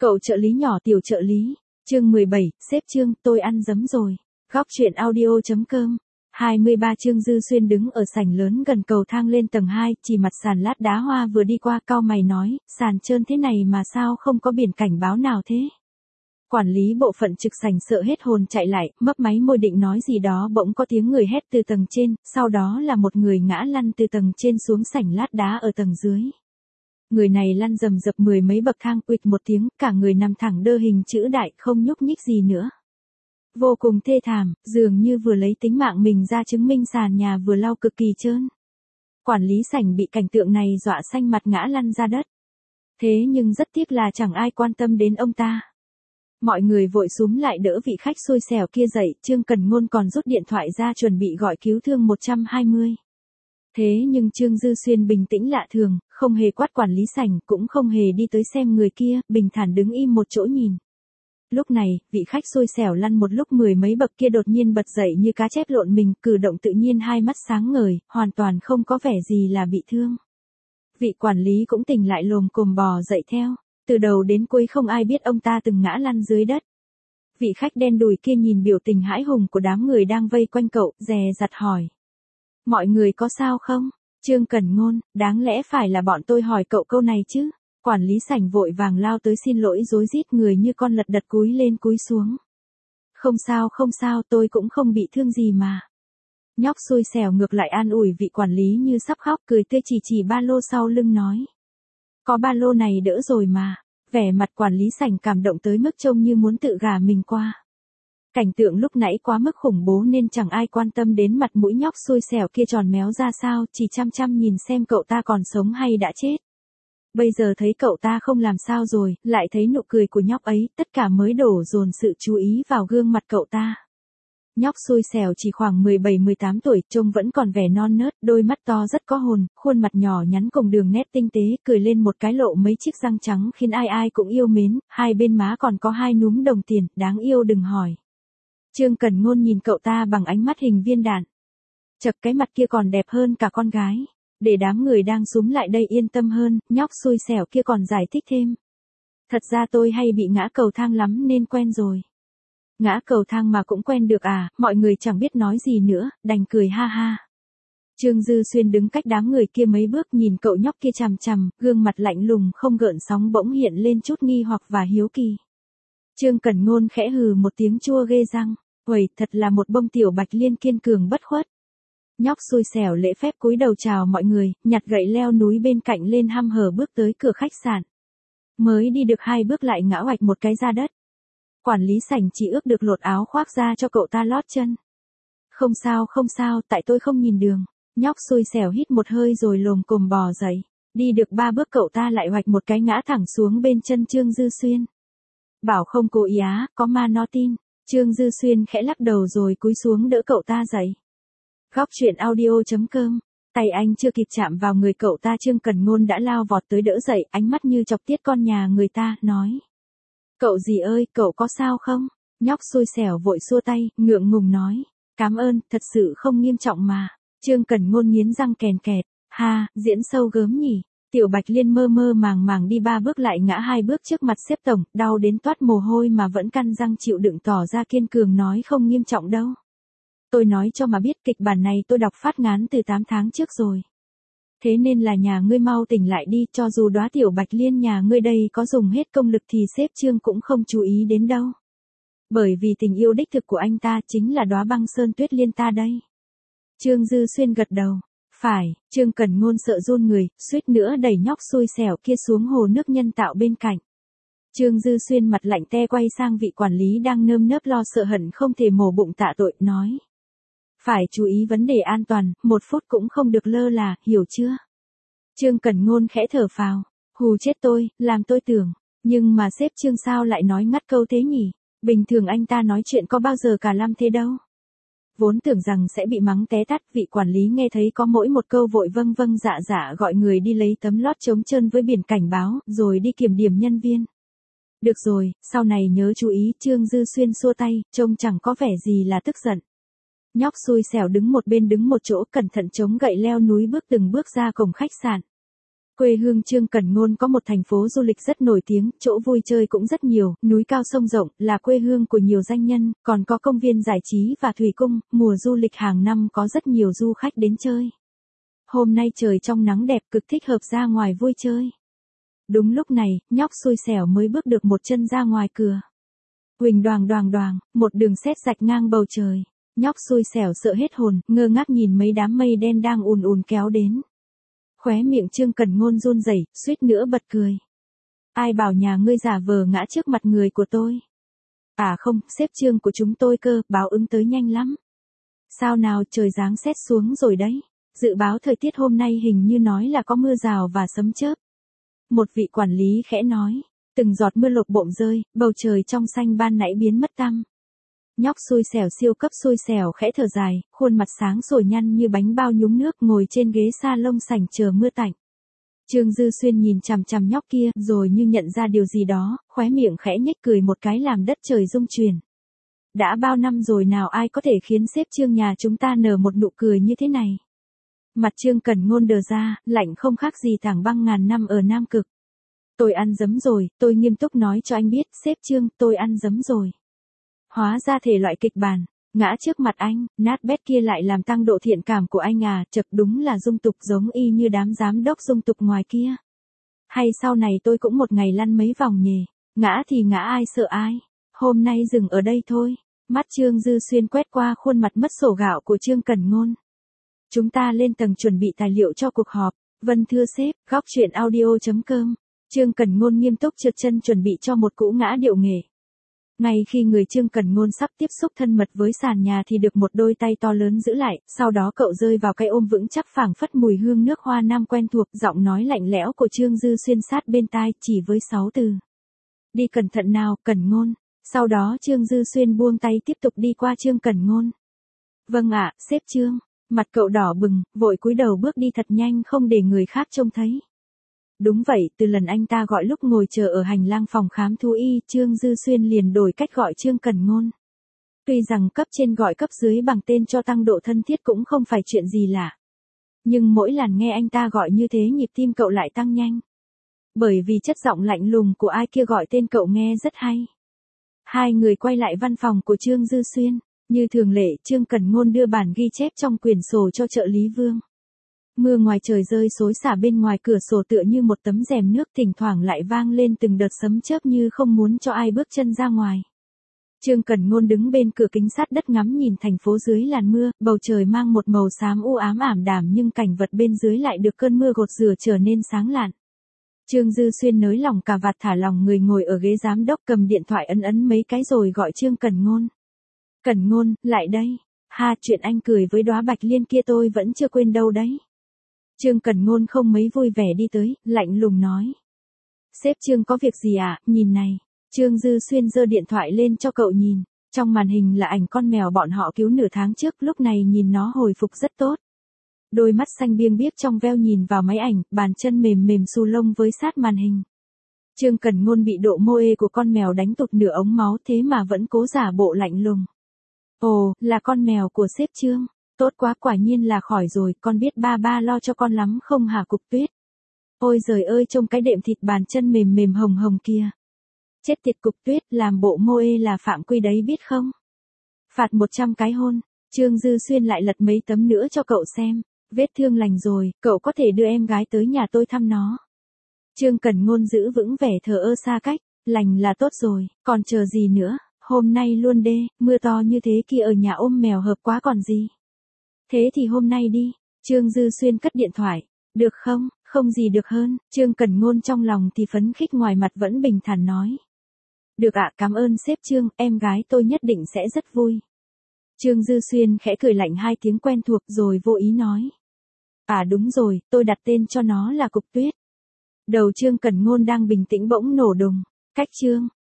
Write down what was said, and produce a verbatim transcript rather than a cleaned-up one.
Cậu trợ lý nhỏ tiểu trợ lý, chương mười bảy, sếp Trương, tôi ăn dấm rồi. Góc truyện audio.com, hai mươi ba Trương Dư Xuyên đứng ở sảnh lớn gần cầu thang lên tầng hai, chỉ mặt sàn lát đá hoa vừa đi qua cau mày nói, sàn trơn thế này mà sao không có biển cảnh báo nào thế? Quản lý bộ phận trực sảnh sợ hết hồn chạy lại, mấp máy môi định nói gì đó bỗng có tiếng người hét từ tầng trên, sau đó là một người ngã lăn từ tầng trên xuống sảnh lát đá ở tầng dưới. Người này lăn rầm rập mười mấy bậc thang, uịch một tiếng, cả người nằm thẳng đơ hình chữ đại, không nhúc nhích gì nữa. Vô cùng thê thảm, dường như vừa lấy tính mạng mình ra chứng minh sàn nhà vừa lau cực kỳ trơn. Quản lý sảnh bị cảnh tượng này dọa xanh mặt ngã lăn ra đất. Thế nhưng rất tiếc là chẳng ai quan tâm đến ông ta. Mọi người vội xúm lại đỡ vị khách xui xẻo kia dậy, Trương Cần Ngôn còn rút điện thoại ra chuẩn bị gọi cứu thương một trăm hai mươi. Thế nhưng Trương Dư Xuyên bình tĩnh lạ thường, không hề quát quản lý sảnh, cũng không hề đi tới xem người kia, bình thản đứng im một chỗ nhìn. Lúc này, vị khách xui xẻo lăn một lúc mười mấy bậc kia đột nhiên bật dậy như cá chép lộn mình, cử động tự nhiên, hai mắt sáng ngời, hoàn toàn không có vẻ gì là bị thương. Vị quản lý cũng tỉnh lại lồm cồm bò dậy theo, từ đầu đến cuối không ai biết ông ta từng ngã lăn dưới đất. Vị khách đen đùi kia nhìn biểu tình hãi hùng của đám người đang vây quanh cậu, dè dặt hỏi. Mọi người có sao không? Trương Cần Ngôn, đáng lẽ phải là bọn tôi hỏi cậu câu này chứ? Quản lý sảnh vội vàng lao tới xin lỗi rối rít, người như con lật đật cúi lên cúi xuống. Không sao không sao, tôi cũng không bị thương gì mà. Nhóc xui xẻo ngược lại an ủi vị quản lý như sắp khóc, cười tươi chỉ chỉ ba lô sau lưng nói. Có ba lô này đỡ rồi mà. Vẻ mặt quản lý sảnh cảm động tới mức trông như muốn tự gả mình qua. Cảnh tượng lúc nãy quá mức khủng bố nên chẳng ai quan tâm đến mặt mũi nhóc xui xẻo kia tròn méo ra sao, chỉ chăm chăm nhìn xem cậu ta còn sống hay đã chết. Bây giờ thấy cậu ta không làm sao rồi, lại thấy nụ cười của nhóc ấy, tất cả mới đổ dồn sự chú ý vào gương mặt cậu ta. Nhóc xui xẻo chỉ khoảng mười bảy mười tám tuổi, trông vẫn còn vẻ non nớt, đôi mắt to rất có hồn, khuôn mặt nhỏ nhắn cùng đường nét tinh tế, cười lên một cái lộ mấy chiếc răng trắng khiến ai ai cũng yêu mến, hai bên má còn có hai núm đồng tiền, đáng yêu đừng hỏi. Trương Cần Ngôn nhìn cậu ta bằng ánh mắt hình viên đạn. Chật, cái mặt kia còn đẹp hơn cả con gái. Để đám người đang xúm lại đây yên tâm hơn, nhóc xui xẻo kia còn giải thích thêm. Thật ra tôi hay bị ngã cầu thang lắm nên quen rồi. Ngã cầu thang mà cũng quen được à? Mọi người chẳng biết nói gì nữa, đành cười ha ha. Trương Dư Xuyên đứng cách đám người kia mấy bước nhìn cậu nhóc kia chằm chằm, gương mặt lạnh lùng không gợn sóng bỗng hiện lên chút nghi hoặc và hiếu kỳ. Trương Cần Ngôn khẽ hừ một tiếng chua ghê răng, uầy, thật là một bông tiểu bạch liên kiên cường bất khuất. Nhóc xui xẻo lễ phép cúi đầu chào mọi người, nhặt gậy leo núi bên cạnh lên hăm hở bước tới cửa khách sạn. Mới đi được hai bước lại ngã oạch một cái ra đất. Quản lý sảnh chỉ ước được lột áo khoác ra cho cậu ta lót chân. Không sao không sao, tại tôi không nhìn đường. Nhóc xui xẻo hít một hơi rồi lồm cồm bò dậy. Đi được ba bước cậu ta lại oạch một cái ngã thẳng xuống bên chân Trương Dư Xuyên. Bảo không cố ý á, có ma nó tin. Trương Dư Xuyên khẽ lắc đầu rồi cúi xuống đỡ cậu ta dậy. Góc truyện audio.com, tay anh chưa kịp chạm vào người cậu ta Trương Cần Ngôn đã lao vọt tới đỡ dậy, ánh mắt như chọc tiết con nhà người ta, nói. Cậu gì ơi, cậu có sao không? Nhóc xui xẻo vội xua tay, ngượng ngùng nói. Cảm ơn, thật sự không nghiêm trọng mà. Trương Cần Ngôn nghiến răng kèn kẹt, ha, diễn sâu gớm nhỉ. Tiểu Bạch Liên mơ mơ màng màng đi ba bước lại ngã hai bước trước mặt sếp tổng, đau đến toát mồ hôi mà vẫn căn răng chịu đựng tỏ ra kiên cường nói không nghiêm trọng đâu. Tôi nói cho mà biết, kịch bản này tôi đọc phát ngán từ tám tháng trước rồi. Thế nên là nhà ngươi mau tỉnh lại đi, cho dù đóa Tiểu Bạch Liên nhà ngươi đây có dùng hết công lực thì sếp Trương cũng không chú ý đến đâu. Bởi vì tình yêu đích thực của anh ta chính là đóa băng sơn tuyết liên ta đây. Trương Dư Xuyên gật đầu. Phải, Trương Cần Ngôn sợ run người, suýt nữa đẩy nhóc xui xẻo kia xuống hồ nước nhân tạo bên cạnh. Trương Dư Xuyên mặt lạnh te quay sang vị quản lý đang nơm nớp lo sợ hận không thể mổ bụng tạ tội, nói. Phải chú ý vấn đề an toàn, một phút cũng không được lơ là, hiểu chưa? Trương Cần Ngôn khẽ thở phào, hù chết tôi, làm tôi tưởng, nhưng mà sếp Trương sao lại nói ngắt câu thế nhỉ? Bình thường anh ta nói chuyện có bao giờ cả lăm thế đâu. Vốn tưởng rằng sẽ bị mắng té tát, vị quản lý nghe thấy có mỗi một câu vội vâng vâng dạ dạ gọi người đi lấy tấm lót trống trơn với biển cảnh báo, rồi đi kiểm điểm nhân viên. Được rồi, sau này nhớ chú ý. Trương Dư Xuyên xua tay, trông chẳng có vẻ gì là tức giận. Nhóc xui xẻo đứng một bên đứng một chỗ cẩn thận chống gậy leo núi bước từng bước ra cổng khách sạn. Quê hương Trương Cẩn Ngôn có một thành phố du lịch rất nổi tiếng, chỗ vui chơi cũng rất nhiều, núi cao sông rộng, là quê hương của nhiều danh nhân, còn có công viên giải trí và thủy cung, mùa du lịch hàng năm có rất nhiều du khách đến chơi. Hôm nay trời trong nắng đẹp cực thích hợp ra ngoài vui chơi. Đúng lúc này, nhóc xui xẻo mới bước được một chân ra ngoài cửa. Huỳnh đoàng đoàng đoàng, một đường sét rạch ngang bầu trời. Nhóc xui xẻo sợ hết hồn, ngơ ngác nhìn mấy đám mây đen đang ùn ùn kéo đến. Khóe miệng Trương Cẩn Ngôn run rẩy, suýt nữa bật cười. Ai bảo nhà ngươi giả vờ ngã trước mặt người của tôi? À không, sếp Trương của chúng tôi cơ, báo ứng tới nhanh lắm. Sao nào, trời giáng sét xuống rồi đấy. Dự báo thời tiết hôm nay hình như nói là có mưa rào và sấm chớp. Một vị quản lý khẽ nói, từng giọt mưa lộp bộm rơi, bầu trời trong xanh ban nãy biến mất tăm. Nhóc xui xẻo siêu cấp xui xẻo khẽ thở dài, khuôn mặt sáng sủa nhăn như bánh bao nhúng nước ngồi trên ghế sa lông sành chờ mưa tạnh. Trương Dư Xuyên nhìn chằm chằm nhóc kia rồi như nhận ra điều gì đó, khóe miệng khẽ nhếch cười một cái làm đất trời rung chuyển. Đã bao năm rồi nào ai có thể khiến sếp Trương nhà chúng ta nở một nụ cười như thế này. Mặt Trương Cẩn Ngôn đờ ra, lạnh không khác gì tảng băng ngàn năm ở Nam Cực. Tôi ăn dấm rồi, tôi nghiêm túc nói cho anh biết, sếp Trương, tôi ăn dấm rồi. Hóa ra thể loại kịch bản, ngã trước mặt anh, nát bét kia lại làm tăng độ thiện cảm của anh à, chật đúng là dung tục giống y như đám giám đốc dung tục ngoài kia. Hay sau này tôi cũng một ngày lăn mấy vòng nhề, ngã thì ngã ai sợ ai, hôm nay dừng ở đây thôi. Mắt Trương Dư Xuyên quét qua khuôn mặt mất sổ gạo của Trương Cẩn Ngôn. Chúng ta lên tầng chuẩn bị tài liệu cho cuộc họp. Vâng thưa sếp, góc truyện audio chấm com. Trương Cẩn Ngôn nghiêm túc trượt chân chuẩn bị cho một cú ngã điệu nghệ. Ngay khi người Trương Cẩn Ngôn sắp tiếp xúc thân mật với sàn nhà thì được một đôi tay to lớn giữ lại, sau đó cậu rơi vào cái ôm vững chắc phảng phất mùi hương nước hoa nam quen thuộc, giọng nói lạnh lẽo của Trương Dư Xuyên sát bên tai chỉ với sáu từ. Đi cẩn thận nào, Cẩn Ngôn. Sau đó Trương Dư Xuyên buông tay tiếp tục đi qua Trương Cẩn Ngôn. Vâng ạ, sếp Trương. Mặt cậu đỏ bừng, vội cúi đầu bước đi thật nhanh không để người khác trông thấy. Đúng vậy, từ lần anh ta gọi lúc ngồi chờ ở hành lang phòng khám thú y, Trương Dư Xuyên liền đổi cách gọi Trương Cẩn Ngôn. Tuy rằng cấp trên gọi cấp dưới bằng tên cho tăng độ thân thiết cũng không phải chuyện gì lạ. Nhưng mỗi lần nghe anh ta gọi như thế nhịp tim cậu lại tăng nhanh. Bởi vì chất giọng lạnh lùng của ai kia gọi tên cậu nghe rất hay. Hai người quay lại văn phòng của Trương Dư Xuyên. Như thường lệ, Trương Cẩn Ngôn đưa bản ghi chép trong quyển sổ cho trợ lý Vương. Mưa ngoài trời rơi xối xả bên ngoài cửa sổ tựa như một tấm rèm nước, thỉnh thoảng lại vang lên từng đợt sấm chớp như không muốn cho ai bước chân ra ngoài. Trương Cẩn Ngôn đứng bên cửa kính sát đất ngắm nhìn thành phố dưới làn mưa, bầu trời mang một màu xám u ám ảm đạm nhưng cảnh vật bên dưới lại được cơn mưa gột rửa trở nên sáng lạn. Trương Dư Xuyên nới lỏng cà vạt thả lỏng người ngồi ở ghế giám đốc cầm điện thoại ấn ấn mấy cái rồi gọi Trương Cẩn Ngôn. Cẩn Ngôn, lại đây. Ha, chuyện anh cười với đóa bạch liên kia tôi vẫn chưa quên đâu đấy. Trương Cẩn Ngôn không mấy vui vẻ đi tới, lạnh lùng nói. Sếp Trương có việc gì à, nhìn này. Trương Dư Xuyên giơ điện thoại lên cho cậu nhìn. Trong màn hình là ảnh con mèo bọn họ cứu nửa tháng trước, lúc này nhìn nó hồi phục rất tốt. Đôi mắt xanh biêng biếc trong veo nhìn vào máy ảnh, bàn chân mềm mềm xù lông với sát màn hình. Trương Cẩn Ngôn bị độ mô ê của con mèo đánh tụt nửa ống máu thế mà vẫn cố giả bộ lạnh lùng. Ồ, là con mèo của sếp Trương. Tốt quá, quả nhiên là khỏi rồi, con biết ba ba lo cho con lắm không hả Cục Tuyết? Ôi giời ơi, trông cái đệm thịt bàn chân mềm mềm hồng hồng kia. Chết tiệt Cục Tuyết, làm bộ mô ê là phạm quy đấy biết không? Phạt một trăm cái hôn. Trương Dư Xuyên lại lật mấy tấm nữa cho cậu xem. Vết thương lành rồi, cậu có thể đưa em gái tới nhà tôi thăm nó. Trương Cẩn Ngôn giữ vững vẻ thờ ơ xa cách. Lành là tốt rồi, còn chờ gì nữa? Hôm nay luôn đê, mưa to như thế kia ở nhà ôm mèo hợp quá còn gì. Thế thì hôm nay đi. Trương Dư Xuyên cất điện thoại. Được không, không gì được hơn. Trương Cẩn Ngôn trong lòng thì phấn khích, ngoài mặt vẫn bình thản nói. Được ạ, cảm ơn sếp Trương, em gái tôi nhất định sẽ rất vui. Trương Dư Xuyên khẽ cười lạnh hai tiếng quen thuộc rồi vô ý nói. À đúng rồi, tôi đặt tên cho nó là Cục Tuyết. Đầu Trương Cẩn Ngôn đang bình tĩnh bỗng nổ đùng. Cách Trương,